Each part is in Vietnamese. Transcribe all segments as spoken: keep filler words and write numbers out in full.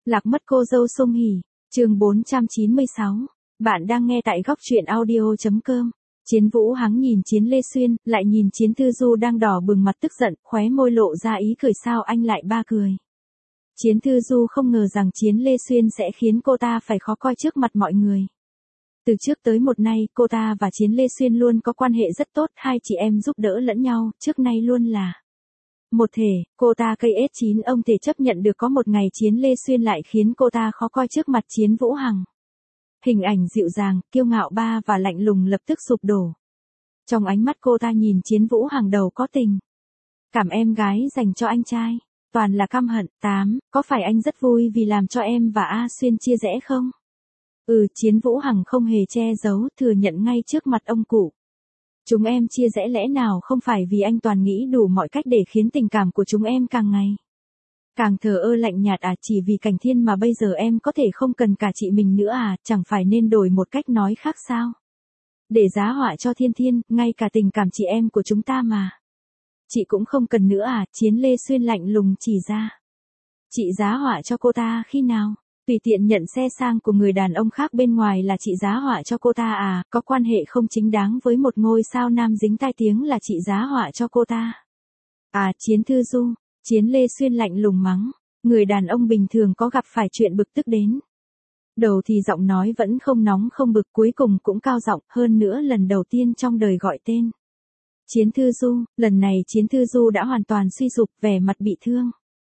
Lạc mất cô dâu Song Hỷ, chương bốn trăm chín mươi sáu. Bạn đang nghe tại góc truyện audio chấm com. Chiến Vũ Hắng nhìn Chiến Lê Xuyên, lại nhìn Chiến Thư Du đang đỏ bừng mặt tức giận, khóe môi lộ ra ý cười sao anh lại ba cười. Chiến Thư Du không ngờ rằng Chiến Lê Xuyên sẽ khiến cô ta phải khó coi trước mặt mọi người. Từ trước tới một nay, cô ta và Chiến Lê Xuyên luôn có quan hệ rất tốt, hai chị em giúp đỡ lẫn nhau, trước nay luôn là một thể. Cô ta cây ét chín ông thể chấp nhận được có một ngày Chiến Lê Xuyên lại khiến cô ta khó coi trước mặt Chiến Vũ Hằng. Hình ảnh dịu dàng, kiêu ngạo ba và lạnh lùng lập tức sụp đổ. Trong ánh mắt cô ta nhìn Chiến Vũ Hằng đầu có tình cảm em gái dành cho anh trai, toàn là căm hận. Tám, có phải anh rất vui vì làm cho em và A Xuyên chia rẽ không? Ừ, Chiến Vũ Hằng không hề che giấu, thừa nhận ngay trước mặt ông cụ. Chúng em chia rẽ lẽ nào không phải vì anh toàn nghĩ đủ mọi cách để khiến tình cảm của chúng em càng ngày càng thờ ơ lạnh nhạt à, chỉ vì Cảnh Thiên mà bây giờ em có thể không cần cả chị mình nữa à, chẳng phải nên đổi một cách nói khác sao? Để giá họa cho Thiên Thiên, ngay cả tình cảm chị em của chúng ta mà chị cũng không cần nữa à, Chiến Lê Xuyên lạnh lùng chỉ ra. Chị giá họa cho cô ta khi nào? Tùy tiện nhận xe sang của người đàn ông khác bên ngoài là chị giá họa cho cô ta à, có quan hệ không chính đáng với một ngôi sao nam dính tai tiếng là chị giá họa cho cô ta. À, Chiến Thư Du, Chiến Lê Xuyên lạnh lùng mắng, người đàn ông bình thường có gặp phải chuyện bực tức đến. Đầu thì giọng nói vẫn không nóng không bực, cuối cùng cũng cao giọng, hơn nữa lần đầu tiên trong đời gọi tên Chiến Thư Du, lần này Chiến Thư Du đã hoàn toàn suy sụp, vẻ mặt bị thương.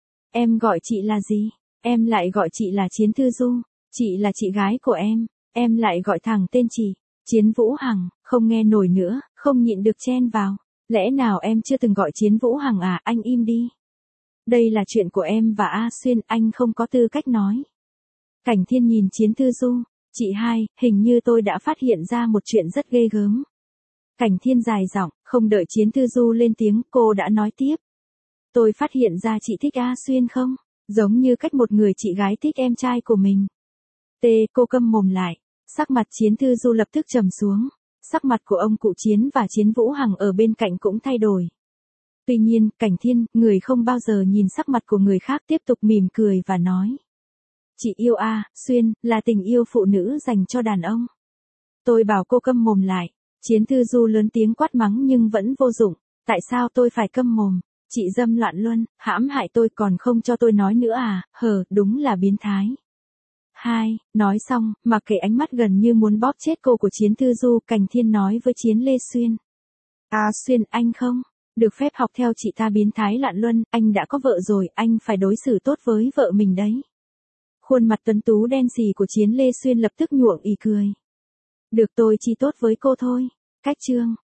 Em gọi chị là gì? Em lại gọi chị là Chiến Thư Du, chị là chị gái của em, em lại gọi thẳng tên chị. Chiến Vũ Hằng, không nghe nổi nữa, không nhịn được chen vào. Lẽ nào em chưa từng gọi Chiến Vũ Hằng à, anh im đi. Đây là chuyện của em và A Xuyên, anh không có tư cách nói. Cảnh Thiên nhìn Chiến Thư Du, chị hai, hình như tôi đã phát hiện ra một chuyện rất ghê gớm. Cảnh Thiên dài giọng, không đợi Chiến Thư Du lên tiếng, cô đã nói tiếp. Tôi phát hiện ra chị thích A Xuyên không? Giống như cách một người chị gái thích em trai của mình. T, cô câm mồm lại. Sắc mặt Chiến Thư Du lập tức trầm xuống. Sắc mặt của ông cụ Chiến và Chiến Vũ Hằng ở bên cạnh cũng thay đổi. Tuy nhiên, Cảnh Thiên, người không bao giờ nhìn sắc mặt của người khác, tiếp tục mỉm cười và nói. Chị yêu A Xuyên, là tình yêu phụ nữ dành cho đàn ông. Tôi bảo cô câm mồm lại. Chiến Thư Du lớn tiếng quát mắng nhưng vẫn vô dụng. Tại sao tôi phải câm mồm? Chị dâm loạn luân, hãm hại tôi còn không cho tôi nói nữa à, hờ, đúng là biến thái. Hai, nói xong, mặc kệ ánh mắt gần như muốn bóp chết cô của Chiến Thư Du, Cảnh Thiên nói với Chiến Lê Xuyên. À Xuyên, anh không được phép học theo chị ta biến thái loạn luân, anh đã có vợ rồi, anh phải đối xử tốt với vợ mình đấy. Khuôn mặt tuấn tú đen sì của Chiến Lê Xuyên lập tức nhuộm ý cười. Được, tôi chỉ tốt với cô thôi. Cách chương